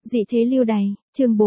Dị thế lưu đày, chương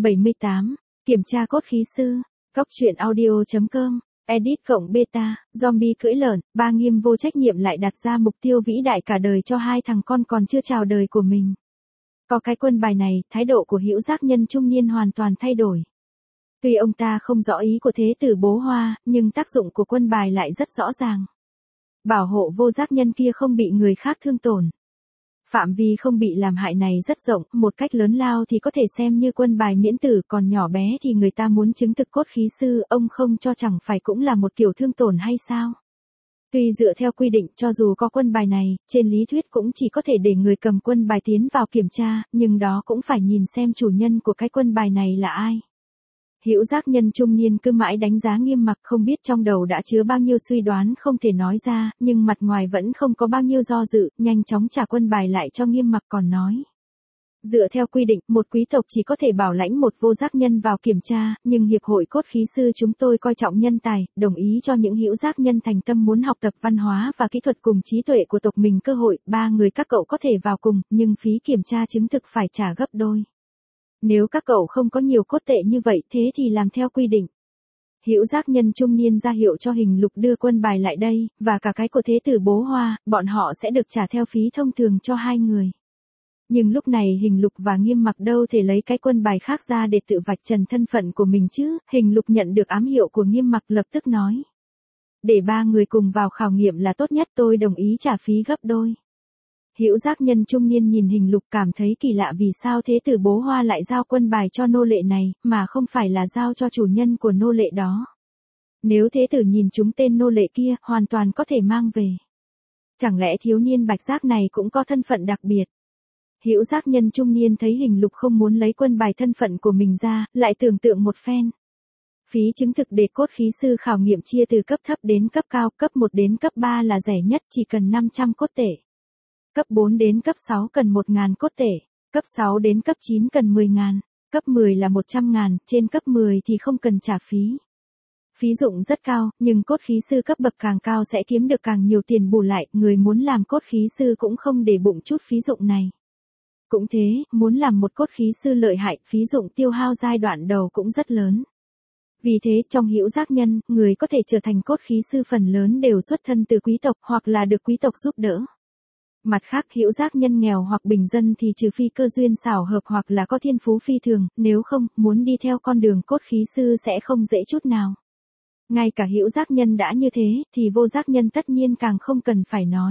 478, kiểm tra cốt khí sư, Cóc truyện audio.com, edit cộng beta, zombie cưỡi lợn, ba Nghiêm vô trách nhiệm lại đặt ra mục tiêu vĩ đại cả đời cho hai thằng con còn chưa chào đời của mình. Có cái quân bài này, thái độ của Hữu Giác Nhân trung niên hoàn toàn thay đổi. Tuy ông ta không rõ ý của thế tử Bố Hoa, nhưng tác dụng của quân bài lại rất rõ ràng. Bảo hộ vô giác nhân kia không bị người khác thương tổn. Phạm vi không bị làm hại này rất rộng, một cách lớn lao thì có thể xem như quân bài miễn tử, còn nhỏ bé thì người ta muốn chứng thực cốt khí sư, ông không cho chẳng phải cũng là một kiểu thương tổn hay sao? Tuy dựa theo quy định cho dù có quân bài này, trên lý thuyết cũng chỉ có thể để người cầm quân bài tiến vào kiểm tra, nhưng đó cũng phải nhìn xem chủ nhân của cái quân bài này là ai. Hữu Giác Nhân trung niên cứ mãi đánh giá Nghiêm Mặc, không biết trong đầu đã chứa bao nhiêu suy đoán không thể nói ra, nhưng mặt ngoài vẫn không có bao nhiêu do dự, nhanh chóng trả quân bài lại cho Nghiêm Mặc còn nói. Dựa theo quy định, một quý tộc chỉ có thể bảo lãnh một vô giác nhân vào kiểm tra, nhưng Hiệp hội Cốt khí sư chúng tôi coi trọng nhân tài, đồng ý cho những hữu giác nhân thành tâm muốn học tập văn hóa và kỹ thuật cùng trí tuệ của tộc mình cơ hội, 3 người các cậu có thể vào cùng, nhưng phí kiểm tra chứng thực phải trả gấp đôi. Nếu các cậu không có nhiều cốt tệ như vậy thế thì làm theo quy định. Hữu Giác Nhân trung niên ra hiệu cho Hình Lục đưa quân bài lại đây, và cả cái của thế tử Bố Hoa, bọn họ sẽ được trả theo phí thông thường cho hai người. Nhưng lúc này Hình Lục và Nghiêm Mặc đâu thể lấy cái quân bài khác ra để tự vạch trần thân phận của mình chứ. Hình Lục nhận được ám hiệu của Nghiêm Mặc lập tức nói. Để 3 người cùng vào khảo nghiệm là tốt nhất, tôi đồng ý trả phí gấp đôi. Hữu Giác Nhân trung niên nhìn Hình Lục cảm thấy kỳ lạ, vì sao thế tử Bố Hoa lại giao quân bài cho nô lệ này, mà không phải là giao cho chủ nhân của nô lệ đó. Nếu thế tử nhìn chúng tên nô lệ kia, hoàn toàn có thể mang về. Chẳng lẽ thiếu niên bạch giác này cũng có thân phận đặc biệt? Hữu Giác Nhân trung niên thấy Hình Lục không muốn lấy quân bài thân phận của mình ra, lại tưởng tượng một phen. Phí chứng thực để cốt khí sư khảo nghiệm chia từ cấp thấp đến cấp cao, cấp 1 đến cấp 3 là rẻ nhất, chỉ cần 500 cốt tệ. Cấp 4 đến cấp 6 cần 1.000 cốt tệ, cấp 6 đến cấp 9 cần 10.000, cấp 10 là 100.000, trên cấp 10 thì không cần trả phí. Phí dụng rất cao, nhưng cốt khí sư cấp bậc càng cao sẽ kiếm được càng nhiều tiền bù lại, người muốn làm cốt khí sư cũng không để bụng chút phí dụng này. Cũng thế, muốn làm một cốt khí sư lợi hại, phí dụng tiêu hao giai đoạn đầu cũng rất lớn. Vì thế, trong Hữu Giác Nhân, người có thể trở thành cốt khí sư phần lớn đều xuất thân từ quý tộc hoặc là được quý tộc giúp đỡ. Mặt khác, Hữu Giác Nhân nghèo hoặc bình dân thì trừ phi cơ duyên xảo hợp hoặc là có thiên phú phi thường, nếu không, muốn đi theo con đường cốt khí sư sẽ không dễ chút nào. Ngay cả Hữu Giác Nhân đã như thế, thì vô giác nhân tất nhiên càng không cần phải nói.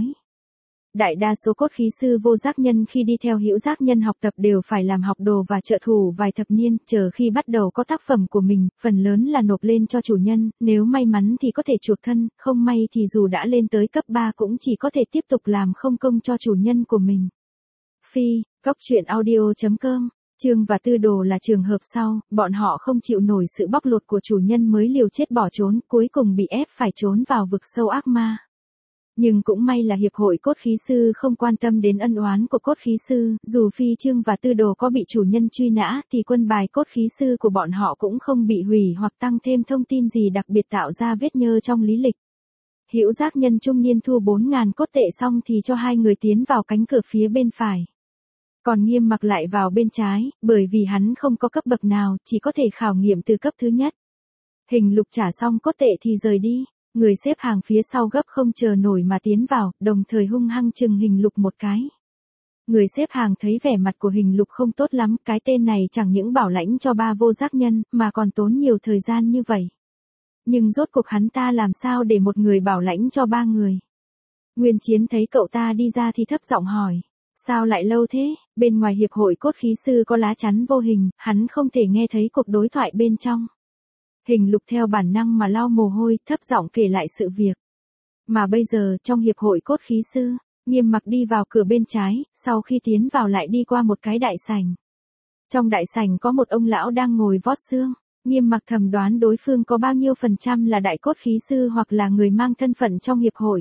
Đại đa số cốt khí sư vô giác nhân khi đi theo Hữu Giác Nhân học tập đều phải làm học đồ và trợ thủ vài thập niên, chờ khi bắt đầu có tác phẩm của mình, phần lớn là nộp lên cho chủ nhân, nếu may mắn thì có thể chuộc thân, không may thì dù đã lên tới cấp 3 cũng chỉ có thể tiếp tục làm không công cho chủ nhân của mình. Phi, Cóc truyện audio.com, Trương và Tư Đồ là trường hợp sau, bọn họ không chịu nổi sự bóc lột của chủ nhân mới liều chết bỏ trốn, cuối cùng bị ép phải trốn vào vực sâu ác ma. Nhưng cũng may là Hiệp hội Cốt khí sư không quan tâm đến ân oán của cốt khí sư, dù Phi Trương và Tư Đồ có bị chủ nhân truy nã thì quân bài cốt khí sư của bọn họ cũng không bị hủy hoặc tăng thêm thông tin gì đặc biệt tạo ra vết nhơ trong lý lịch. Hữu Giác Nhân trung niên thu 4.000 cốt tệ xong thì cho hai người tiến vào cánh cửa phía bên phải. Còn Nghiêm Mặc lại vào bên trái, bởi vì hắn không có cấp bậc nào, chỉ có thể khảo nghiệm từ cấp thứ nhất. Hình Lục trả xong cốt tệ thì rời đi. Người xếp hàng phía sau gấp không chờ nổi mà tiến vào, đồng thời hung hăng chừng Hình Lục một cái. Người xếp hàng thấy vẻ mặt của Hình Lục không tốt lắm, cái tên này chẳng những bảo lãnh cho 3 vô giác nhân, mà còn tốn nhiều thời gian như vậy. Nhưng rốt cuộc hắn ta làm sao để một người bảo lãnh cho 3 người? Nguyên Chiến thấy cậu ta đi ra thì thấp giọng hỏi. Sao lại lâu thế? Bên ngoài Hiệp hội Cốt khí sư có lá chắn vô hình, hắn không thể nghe thấy cuộc đối thoại bên trong. Hình Lục theo bản năng mà lau mồ hôi, thấp giọng kể lại sự việc. Mà bây giờ, trong Hiệp hội Cốt khí sư, Nghiêm Mặc đi vào cửa bên trái, sau khi tiến vào lại đi qua một cái đại sảnh. Trong đại sảnh có một ông lão đang ngồi vót xương. Nghiêm Mặc thầm đoán đối phương có bao nhiêu % là đại cốt khí sư hoặc là người mang thân phận trong hiệp hội.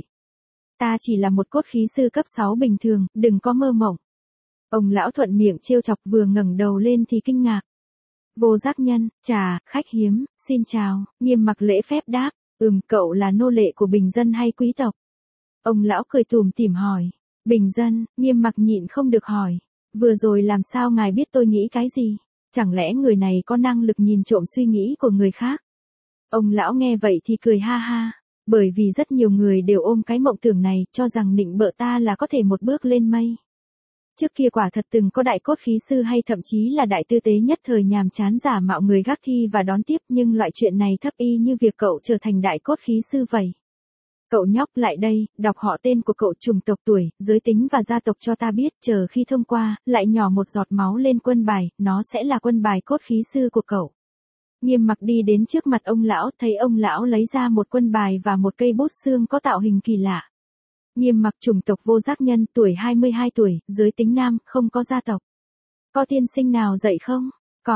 Ta chỉ là một cốt khí sư cấp 6 bình thường, đừng có mơ mộng. Ông lão thuận miệng trêu chọc, vừa ngẩng đầu lên thì kinh ngạc. Vô giác nhân, chà, khách hiếm, xin chào. Nghiêm Mặc lễ phép đáp, cậu là nô lệ của bình dân hay quý tộc? Ông lão cười tủm tỉm hỏi. Bình dân, Nghiêm Mặc nhịn không được hỏi. Vừa rồi làm sao ngài biết tôi nghĩ cái gì? Chẳng lẽ người này có năng lực nhìn trộm suy nghĩ của người khác? Ông lão nghe vậy thì cười ha ha. Bởi vì rất nhiều người đều ôm cái mộng tưởng này, cho rằng nịnh bợ ta là có thể một bước lên mây. Trước kia quả thật từng có đại cốt khí sư hay thậm chí là đại tư tế nhất thời nhàm chán giả mạo người gác thi và đón tiếp, nhưng loại chuyện này thấp y như việc cậu trở thành đại cốt khí sư vậy. Cậu nhóc lại đây, đọc họ tên của cậu, chủng tộc, tuổi, giới tính và gia tộc cho ta biết, chờ khi thông qua, lại nhỏ một giọt máu lên quân bài, nó sẽ là quân bài cốt khí sư của cậu. Nghiêm Mặc đi đến trước mặt ông lão, thấy ông lão lấy ra một quân bài và một cây bút xương có tạo hình kỳ lạ. Nghiêm Mặc, chủng tộc vô giác nhân, tuổi 22 tuổi, giới tính nam, không có gia tộc. Có tiên sinh nào dạy không?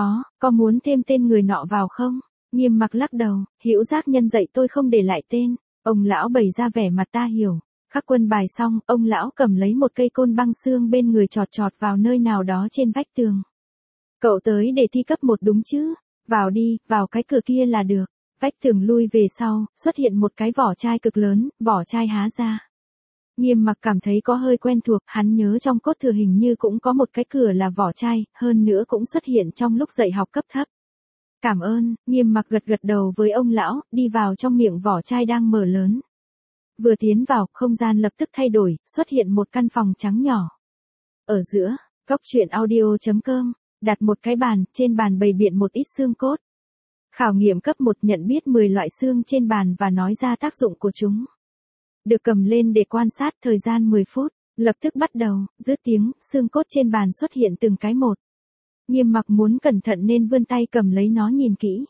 Có muốn thêm tên người nọ vào không? Nghiêm Mặc lắc đầu, hữu giác nhân dạy tôi không để lại tên. Ông lão bày ra vẻ mặt ta hiểu. Khắc quân bài xong, ông lão cầm lấy một cây côn băng xương bên người chọt chọt vào nơi nào đó trên vách tường. Cậu tới để thi cấp 1 đúng chứ? Vào đi, vào cái cửa kia là được. Vách tường lui về sau, xuất hiện một cái vỏ chai cực lớn, vỏ chai há ra. Nghiêm Mặc cảm thấy có hơi quen thuộc, hắn nhớ trong cốt thừa hình như cũng có một cái cửa là vỏ chai, hơn nữa cũng xuất hiện trong lúc dạy học cấp thấp. Cảm ơn, Nghiêm Mặc gật gật đầu với ông lão, đi vào trong miệng vỏ chai đang mở lớn. Vừa tiến vào, không gian lập tức thay đổi, xuất hiện một căn phòng trắng nhỏ. Ở giữa, góc truyện audio.com, đặt một cái bàn, trên bàn bày biện một ít xương cốt. Khảo nghiệm cấp 1 nhận biết 10 loại xương trên bàn và nói ra tác dụng của chúng. Được cầm lên để quan sát, thời gian 10 phút, lập tức bắt đầu, dứt tiếng, xương cốt trên bàn xuất hiện từng cái một. Nghiêm Mặc muốn cẩn thận nên vươn tay cầm lấy nó nhìn kỹ.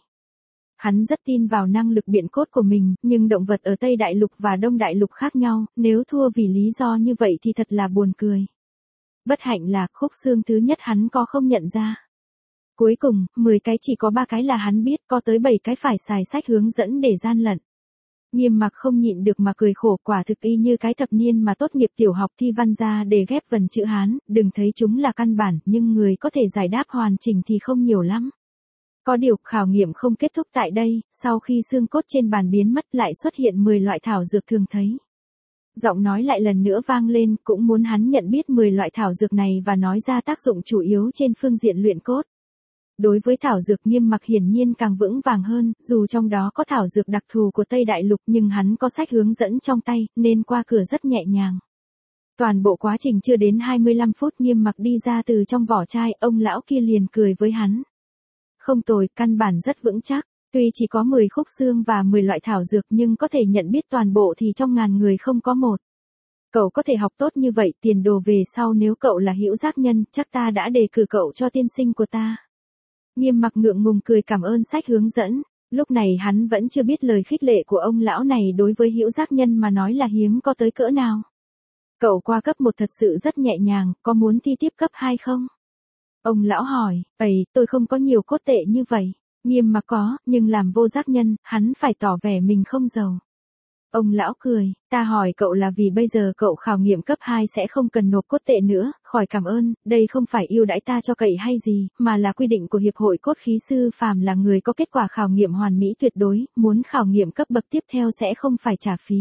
Hắn rất tin vào năng lực biện cốt của mình, nhưng động vật ở Tây Đại Lục và Đông Đại Lục khác nhau, nếu thua vì lý do như vậy thì thật là buồn cười. Bất hạnh là khúc xương thứ nhất hắn có không nhận ra. Cuối cùng, 10 cái chỉ có 3 cái là hắn biết, có tới 7 cái phải xài sách hướng dẫn để gian lận. Nghiêm Mặc không nhịn được mà cười khổ, quả thực y như cái thập niên mà tốt nghiệp tiểu học thi văn ra để ghép vần chữ Hán, đừng thấy chúng là căn bản, nhưng người có thể giải đáp hoàn chỉnh thì không nhiều lắm. Có điều, khảo nghiệm không kết thúc tại đây, sau khi xương cốt trên bàn biến mất lại xuất hiện 10 loại thảo dược thường thấy. Giọng nói lại lần nữa vang lên, cũng muốn hắn nhận biết 10 loại thảo dược này và nói ra tác dụng chủ yếu trên phương diện luyện cốt. Đối với thảo dược Nghiêm Mặc hiển nhiên càng vững vàng hơn, dù trong đó có thảo dược đặc thù của Tây Đại Lục nhưng hắn có sách hướng dẫn trong tay, nên qua cửa rất nhẹ nhàng. Toàn bộ quá trình chưa đến 25 phút Nghiêm Mặc đi ra từ trong vỏ chai, ông lão kia liền cười với hắn. Không tồi, căn bản rất vững chắc, tuy chỉ có 10 khúc xương và 10 loại thảo dược nhưng có thể nhận biết toàn bộ thì trong ngàn người không có một. Cậu có thể học tốt như vậy, tiền đồ về sau nếu cậu là hữu giác nhân, chắc ta đã đề cử cậu cho tiên sinh của ta. Nghiêm Mặc ngượng ngùng cười cảm ơn sách hướng dẫn, lúc này hắn vẫn chưa biết lời khích lệ của ông lão này đối với hữu giác nhân mà nói là hiếm có tới cỡ nào. Cậu qua cấp 1 thật sự rất nhẹ nhàng, có muốn thi tiếp cấp 2 không? Ông lão hỏi, tôi không có nhiều cốt tệ như vậy. Nghiêm Mặc có, nhưng làm vô giác nhân, hắn phải tỏ vẻ mình không giàu. Ông lão cười, ta hỏi cậu là vì bây giờ cậu khảo nghiệm cấp 2 sẽ không cần nộp cốt tệ nữa, khỏi cảm ơn, đây không phải ưu đãi ta cho cậy hay gì, mà là quy định của Hiệp hội Cốt Khí Sư, phàm là người có kết quả khảo nghiệm hoàn mỹ tuyệt đối, muốn khảo nghiệm cấp bậc tiếp theo sẽ không phải trả phí.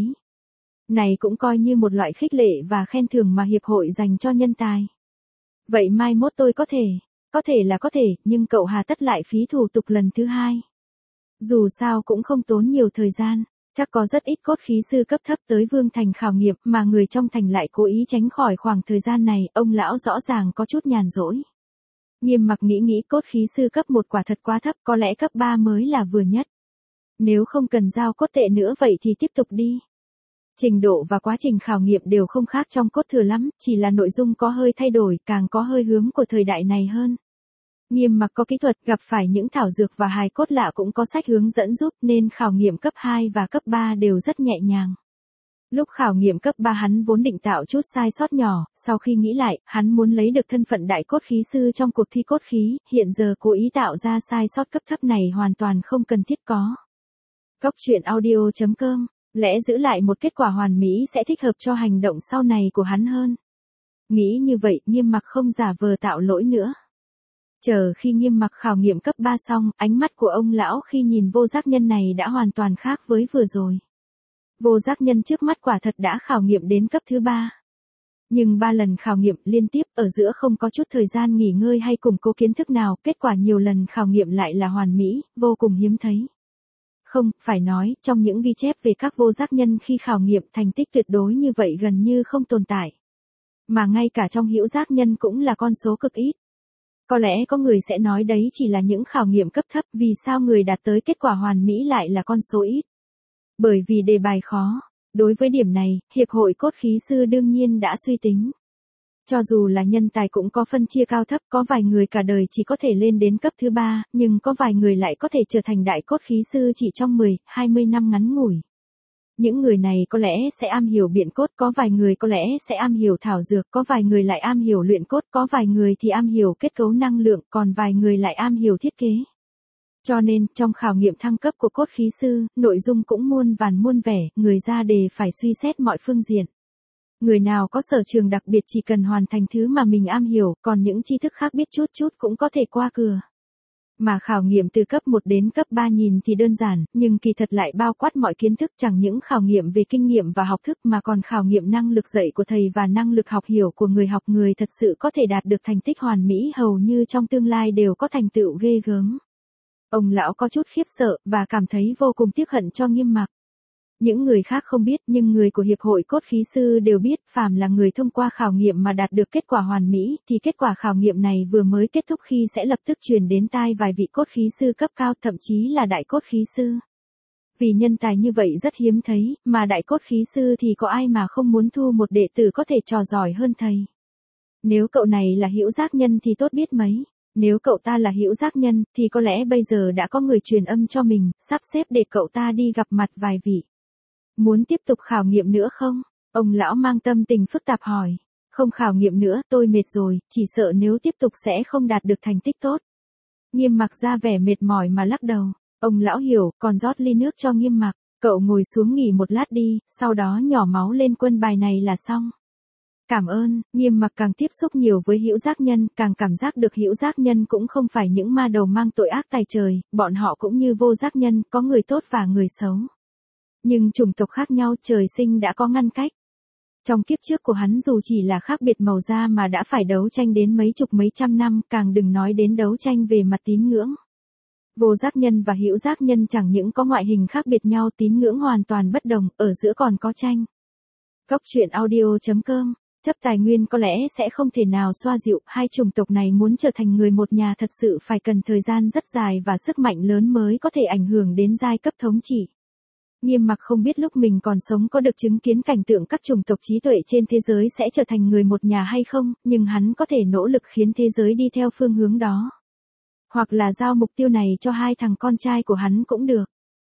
Này cũng coi như một loại khích lệ và khen thưởng mà Hiệp hội dành cho nhân tài. Vậy mai mốt tôi có thể là có thể, nhưng cậu hà tất lại phí thủ tục lần thứ 2. Dù sao cũng không tốn nhiều thời gian. Chắc có rất ít cốt khí sư cấp thấp tới Vương Thành khảo nghiệm mà người trong thành lại cố ý tránh khỏi khoảng thời gian này, ông lão rõ ràng có chút nhàn rỗi. Nghiêm Mặc nghĩ cốt khí sư cấp 1 quả thật quá thấp, có lẽ cấp 3 mới là vừa nhất. Nếu không cần giao cốt tệ nữa vậy thì tiếp tục đi. Trình độ và quá trình khảo nghiệm đều không khác trong cốt thừa lắm, chỉ là nội dung có hơi thay đổi, càng có hơi hướng của thời đại này hơn. Nghiêm Mặc có kỹ thuật, gặp phải những thảo dược và hài cốt lạ cũng có sách hướng dẫn giúp nên khảo nghiệm cấp 2 và cấp 3 đều rất nhẹ nhàng. Lúc khảo nghiệm cấp 3 hắn vốn định tạo chút sai sót nhỏ, sau khi nghĩ lại, hắn muốn lấy được thân phận đại cốt khí sư trong cuộc thi cốt khí, hiện giờ cố ý tạo ra sai sót cấp thấp này hoàn toàn không cần thiết có. Góc truyện audio.com, lẽ giữ lại một kết quả hoàn mỹ sẽ thích hợp cho hành động sau này của hắn hơn. Nghĩ như vậy, Nghiêm Mặc không giả vờ tạo lỗi nữa. Chờ khi Nghiêm Mặc khảo nghiệm cấp 3 xong, ánh mắt của ông lão khi nhìn vô giác nhân này đã hoàn toàn khác với vừa rồi. Vô giác nhân trước mắt quả thật đã khảo nghiệm đến cấp thứ 3. Nhưng 3 lần khảo nghiệm liên tiếp ở giữa không có chút thời gian nghỉ ngơi hay củng cố kiến thức nào, kết quả nhiều lần khảo nghiệm lại là hoàn mỹ, vô cùng hiếm thấy. Không, phải nói, trong những ghi chép về các vô giác nhân khi khảo nghiệm thành tích tuyệt đối như vậy gần như không tồn tại. Mà ngay cả trong hữu giác nhân cũng là con số cực ít. Có lẽ có người sẽ nói đấy chỉ là những khảo nghiệm cấp thấp, vì sao người đạt tới kết quả hoàn mỹ lại là con số ít. Bởi vì đề bài khó. Đối với điểm này, Hiệp hội Cốt khí sư đương nhiên đã suy tính. Cho dù là nhân tài cũng có phân chia cao thấp, có vài người cả đời chỉ có thể lên đến cấp thứ 3, nhưng có vài người lại có thể trở thành đại cốt khí sư chỉ trong 10, 20 năm ngắn ngủi. Những người này có lẽ sẽ am hiểu biện cốt, có vài người có lẽ sẽ am hiểu thảo dược, có vài người lại am hiểu luyện cốt, có vài người thì am hiểu kết cấu năng lượng, còn vài người lại am hiểu thiết kế. Cho nên, trong khảo nghiệm thăng cấp của cốt khí sư, nội dung cũng muôn vàn muôn vẻ, người ra đề phải suy xét mọi phương diện. Người nào có sở trường đặc biệt chỉ cần hoàn thành thứ mà mình am hiểu, còn những tri thức khác biết chút chút cũng có thể qua cửa. Mà khảo nghiệm từ cấp 1 đến cấp 3 nhìn thì đơn giản, nhưng kỳ thật lại bao quát mọi kiến thức, chẳng những khảo nghiệm về kinh nghiệm và học thức mà còn khảo nghiệm năng lực dạy của thầy và năng lực học hiểu của người học. Người thật sự có thể đạt được thành tích hoàn mỹ hầu như trong tương lai đều có thành tựu ghê gớm. Ông lão có chút khiếp sợ, và cảm thấy vô cùng tiếc hận cho Nghiêm Mặc. Những người khác không biết, nhưng người của Hiệp hội Cốt khí sư đều biết, phàm là người thông qua khảo nghiệm mà đạt được kết quả hoàn mỹ, thì kết quả khảo nghiệm này vừa mới kết thúc khi sẽ lập tức truyền đến tai vài vị cốt khí sư cấp cao, thậm chí là đại cốt khí sư. Vì nhân tài như vậy rất hiếm thấy, mà đại cốt khí sư thì có ai mà không muốn thu một đệ tử có thể trò giỏi hơn thầy. Nếu cậu này là hữu giác nhân thì tốt biết mấy. Nếu cậu ta là hữu giác nhân, thì có lẽ bây giờ đã có người truyền âm cho mình, sắp xếp để cậu ta đi gặp mặt vài vị. Muốn tiếp tục khảo nghiệm nữa không? Ông lão mang tâm tình phức tạp hỏi. Không khảo nghiệm nữa, tôi mệt rồi, chỉ sợ nếu tiếp tục sẽ không đạt được thành tích tốt. Nghiêm Mặc ra vẻ mệt mỏi mà lắc đầu. Ông lão hiểu, còn rót ly nước cho Nghiêm Mặc. Cậu ngồi xuống nghỉ một lát đi, sau đó nhỏ máu lên quân bài này là xong. Cảm ơn. Nghiêm Mặc càng tiếp xúc nhiều với hữu giác nhân, càng cảm giác được hữu giác nhân cũng không phải những ma đầu mang tội ác tày trời, bọn họ cũng như vô giác nhân, có người tốt và người xấu. Nhưng chủng tộc khác nhau, trời sinh đã có ngăn cách. Trong kiếp trước của hắn dù chỉ là khác biệt màu da mà đã phải đấu tranh đến mấy chục mấy trăm năm, càng đừng nói đến đấu tranh về mặt tín ngưỡng. Vô giác nhân và hữu giác nhân chẳng những có ngoại hình khác biệt nhau, tín ngưỡng hoàn toàn bất đồng, ở giữa còn có tranh. Góc truyện audio.com. Chấp tài nguyên có lẽ sẽ không thể nào xoa dịu, hai chủng tộc này muốn trở thành người một nhà thật sự phải cần thời gian rất dài và sức mạnh lớn mới có thể ảnh hưởng đến giai cấp thống trị. Nghiêm Mặc không biết lúc mình còn sống có được chứng kiến cảnh tượng các chủng tộc trí tuệ trên thế giới sẽ trở thành người một nhà hay không, nhưng hắn có thể nỗ lực khiến thế giới đi theo phương hướng đó. Hoặc là giao mục tiêu này cho hai thằng con trai của hắn cũng được.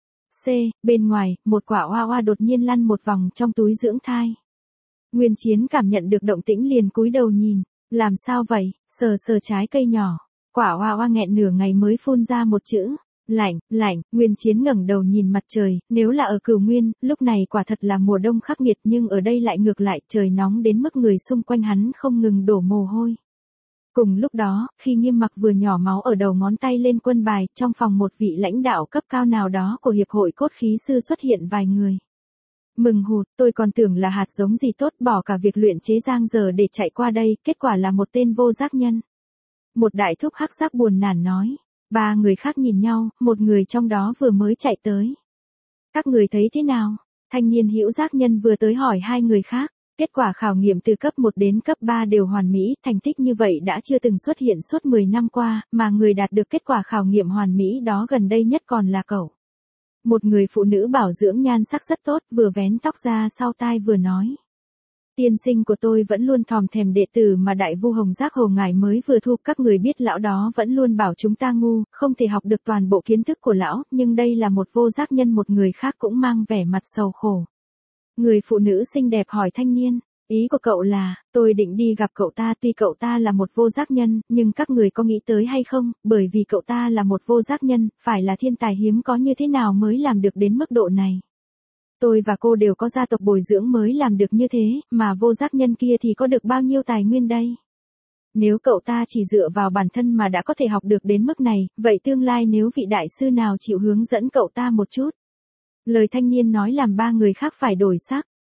C. Bên ngoài, một quả hoa hoa đột nhiên lăn một vòng trong túi dưỡng thai. Nguyên Chiến cảm nhận được động tĩnh liền cúi đầu nhìn. Làm sao vậy? Sờ sờ trái cây nhỏ. Quả hoa hoa nghẹn nửa ngày mới phun ra một chữ. Lạnh, lạnh. Nguyên Chiến ngẩng đầu nhìn mặt trời, nếu là ở Cửu Nguyên, lúc này quả thật là mùa đông khắc nghiệt, nhưng ở đây lại ngược lại, trời nóng đến mức người xung quanh hắn không ngừng đổ mồ hôi. Cùng lúc đó, khi Nghiêm Mặc vừa nhỏ máu ở đầu ngón tay lên quân bài, trong phòng một vị lãnh đạo cấp cao nào đó của Hiệp hội Cốt khí sư xuất hiện vài người. Mừng hụt, tôi còn tưởng là hạt giống gì tốt, bỏ cả việc luyện chế giang giờ để chạy qua đây, kết quả là một tên vô giác nhân. Một đại thúc hắc giác buồn nản nói. Ba người khác nhìn nhau, một người trong đó vừa mới chạy tới. Các người thấy thế nào? Thanh niên hữu giác nhân vừa tới hỏi hai người khác. Kết quả khảo nghiệm từ cấp 1 đến cấp 3 đều hoàn mỹ, thành tích như vậy đã chưa từng xuất hiện suốt 10 năm qua, mà người đạt được kết quả khảo nghiệm hoàn mỹ đó gần đây nhất còn là cậu. Một người phụ nữ bảo dưỡng nhan sắc rất tốt, vừa vén tóc ra sau tai vừa nói. Tiên sinh của tôi vẫn luôn thòm thèm đệ tử mà đại vu Hồng Giác Hồ ngài mới vừa thu, các người biết lão đó vẫn luôn bảo chúng ta ngu, không thể học được toàn bộ kiến thức của lão, nhưng đây là một vô giác nhân. Một người khác cũng mang vẻ mặt sầu khổ. Người phụ nữ xinh đẹp hỏi thanh niên, ý của cậu là, tôi định đi gặp cậu ta, tuy cậu ta là một vô giác nhân, nhưng các người có nghĩ tới hay không, bởi vì cậu ta là một vô giác nhân, phải là thiên tài hiếm có như thế nào mới làm được đến mức độ này. Tôi và cô đều có gia tộc bồi dưỡng mới làm được như thế, mà vô giác nhân kia thì có được bao nhiêu tài nguyên đây? Nếu cậu ta chỉ dựa vào bản thân mà đã có thể học được đến mức này, vậy tương lai nếu vị đại sư nào chịu hướng dẫn cậu ta một chút? Lời thanh niên nói làm ba người khác phải đổi sắc.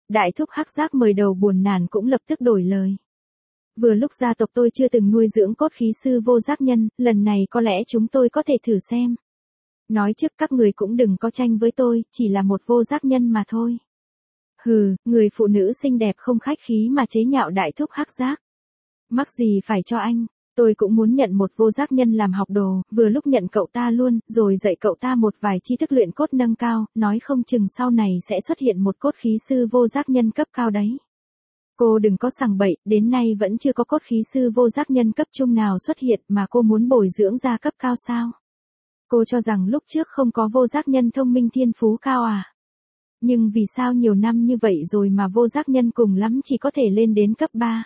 Đại thúc hắc giác mời đầu buồn nản cũng lập tức đổi lời. Vừa lúc gia tộc tôi chưa từng nuôi dưỡng cốt khí sư vô giác nhân, lần này có lẽ chúng tôi có thể thử xem. Nói trước các người cũng đừng có tranh với tôi, chỉ là một vô giác nhân mà thôi. Hừ, người phụ nữ xinh đẹp không khách khí mà chế nhạo đại thúc hắc giác. Mắc gì phải cho anh, tôi cũng muốn nhận một vô giác nhân làm học đồ, vừa lúc nhận cậu ta luôn, rồi dạy cậu ta một vài tri thức luyện cốt nâng cao, nói không chừng sau này sẽ xuất hiện một cốt khí sư vô giác nhân cấp cao đấy. Cô đừng có sằng bậy, đến nay vẫn chưa có cốt khí sư vô giác nhân cấp trung nào xuất hiện mà cô muốn bồi dưỡng ra cấp cao sao? Cô cho rằng lúc trước không có vô giác nhân thông minh thiên phú cao à? Nhưng vì sao nhiều năm như vậy rồi mà vô giác nhân cùng lắm chỉ có thể lên đến cấp 3?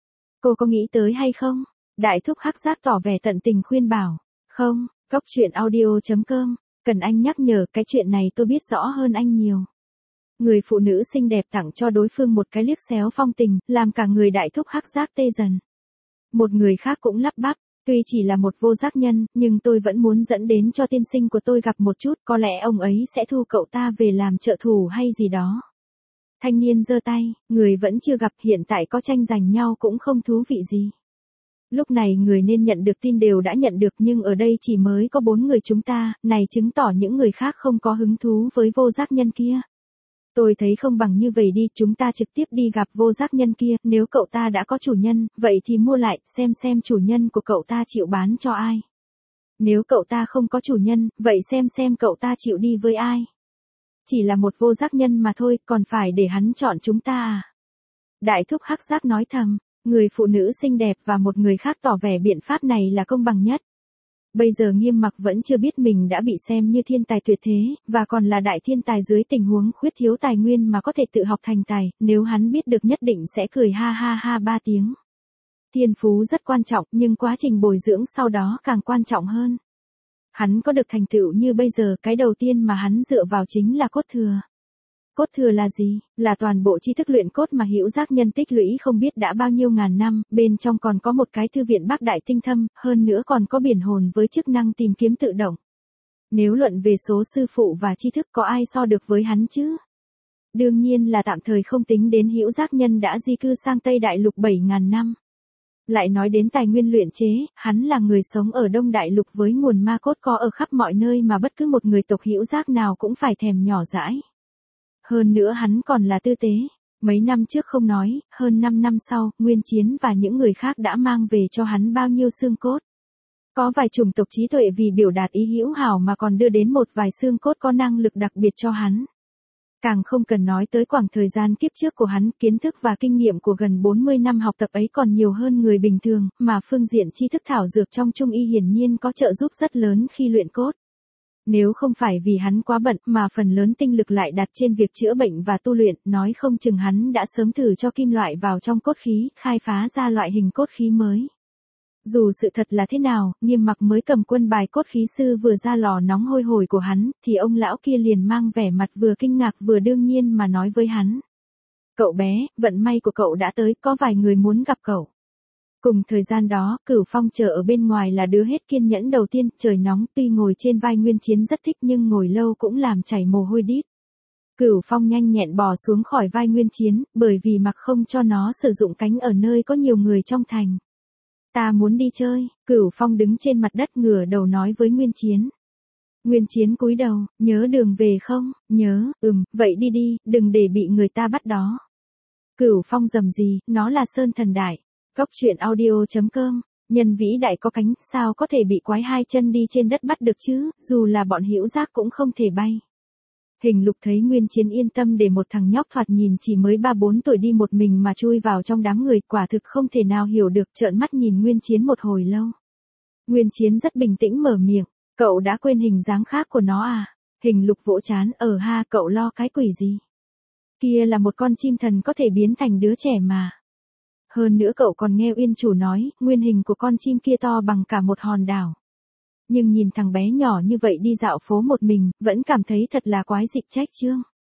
Cô có nghĩ tới hay không? Đại thúc hắc giác tỏ vẻ tận tình khuyên bảo. Không, Cóc truyện audio.com, cần anh nhắc nhở cái chuyện này tôi biết rõ hơn anh nhiều. Người phụ nữ xinh đẹp tặng cho đối phương một cái liếc xéo phong tình, làm cả người đại thúc hắc giác tê dần. Một người khác cũng lắp bắp, tuy chỉ là một vô giác nhân, nhưng tôi vẫn muốn dẫn đến cho tiên sinh của tôi gặp một chút, có lẽ ông ấy sẽ thu cậu ta về làm trợ thủ hay gì đó. Thanh niên giơ tay, người vẫn chưa gặp, hiện tại có tranh giành nhau cũng không thú vị gì. Lúc này người nên nhận được tin đều đã nhận được, nhưng ở đây chỉ mới có 4 người chúng ta, này chứng tỏ những người khác không có hứng thú với vô giác nhân kia. Tôi thấy không bằng như vậy đi, chúng ta trực tiếp đi gặp vô giác nhân kia, nếu cậu ta đã có chủ nhân, vậy thì mua lại, xem chủ nhân của cậu ta chịu bán cho ai. Nếu cậu ta không có chủ nhân, vậy xem cậu ta chịu đi với ai. Chỉ là một vô giác nhân mà thôi, còn phải để hắn chọn chúng ta à? Đại thúc hắc giác nói thầm, người phụ nữ xinh đẹp và một người khác tỏ vẻ biện pháp này là công bằng nhất. Bây giờ Nghiêm Mặc vẫn chưa biết mình đã bị xem như thiên tài tuyệt thế, và còn là đại thiên tài dưới tình huống khuyết thiếu tài nguyên mà có thể tự học thành tài, nếu hắn biết được nhất định sẽ cười ha ha ha 3 tiếng. Thiên phú rất quan trọng, nhưng quá trình bồi dưỡng sau đó càng quan trọng hơn. Hắn có được thành tựu như bây giờ, cái đầu tiên mà hắn dựa vào chính là cốt thừa. Cốt thừa là gì? Là toàn bộ tri thức luyện cốt mà hữu giác nhân tích lũy không biết đã bao nhiêu ngàn năm, bên trong còn có một cái thư viện bác đại tinh thâm, hơn nữa còn có biển hồn với chức năng tìm kiếm tự động. Nếu luận về số sư phụ và tri thức có ai so được với hắn chứ? Đương nhiên là tạm thời không tính đến hữu giác nhân đã di cư sang Tây Đại Lục 7.000 năm. Lại nói đến tài nguyên luyện chế, hắn là người sống ở Đông Đại Lục với nguồn ma cốt có ở khắp mọi nơi mà bất cứ một người tộc hữu giác nào cũng phải thèm nhỏ dãi. Hơn nữa hắn còn là tư tế. Mấy năm trước không nói, hơn 5 năm sau, Nguyên Chiến và những người khác đã mang về cho hắn bao nhiêu xương cốt. Có vài chủng tộc trí tuệ vì biểu đạt ý hữu hảo mà còn đưa đến một vài xương cốt có năng lực đặc biệt cho hắn. Càng không cần nói tới khoảng thời gian kiếp trước của hắn, kiến thức và kinh nghiệm của gần 40 năm học tập ấy còn nhiều hơn người bình thường, mà phương diện tri thức thảo dược trong trung y hiển nhiên có trợ giúp rất lớn khi luyện cốt. Nếu không phải vì hắn quá bận mà phần lớn tinh lực lại đặt trên việc chữa bệnh và tu luyện, nói không chừng hắn đã sớm thử cho kim loại vào trong cốt khí, khai phá ra loại hình cốt khí mới. Dù sự thật là thế nào, Nghiêm Mặc mới cầm quân bài cốt khí sư vừa ra lò nóng hôi hổi của hắn, thì ông lão kia liền mang vẻ mặt vừa kinh ngạc vừa đương nhiên mà nói với hắn. Cậu bé, vận may của cậu đã tới, có vài người muốn gặp cậu. Cùng thời gian đó, Cửu Phong chờ ở bên ngoài là đứa hết kiên nhẫn đầu tiên, trời nóng, tuy ngồi trên vai Nguyên Chiến rất thích nhưng ngồi lâu cũng làm chảy mồ hôi đít. Cửu Phong nhanh nhẹn bò xuống khỏi vai Nguyên Chiến, bởi vì mặc không cho nó sử dụng cánh ở nơi có nhiều người trong thành. Ta muốn đi chơi, Cửu Phong đứng trên mặt đất ngửa đầu nói với Nguyên Chiến. Nguyên Chiến cúi đầu, nhớ đường về không? Nhớ, vậy đi đi, đừng để bị người ta bắt đó. Cửu Phong rầm rì, nó là Sơn Thần Đại. Cóc truyện audio.com, nhân vĩ đại có cánh, sao có thể bị quái hai chân đi trên đất bắt được chứ, dù là bọn hữu giác cũng không thể bay. Hình Lục thấy Nguyên Chiến yên tâm để một thằng nhóc thoạt nhìn chỉ mới 3-4 tuổi đi một mình mà chui vào trong đám người, quả thực không thể nào hiểu được, trợn mắt nhìn Nguyên Chiến một hồi lâu. Nguyên Chiến rất bình tĩnh mở miệng, cậu đã quên hình dáng khác của nó à? Hình Lục vỗ trán, ha, cậu lo cái quỷ gì? Kia là một con chim thần có thể biến thành đứa trẻ mà. Hơn nữa cậu còn nghe Uyên chủ nói, nguyên hình của con chim kia to bằng cả một hòn đảo. Nhưng nhìn thằng bé nhỏ như vậy đi dạo phố một mình, vẫn cảm thấy thật là quái dị trách chương.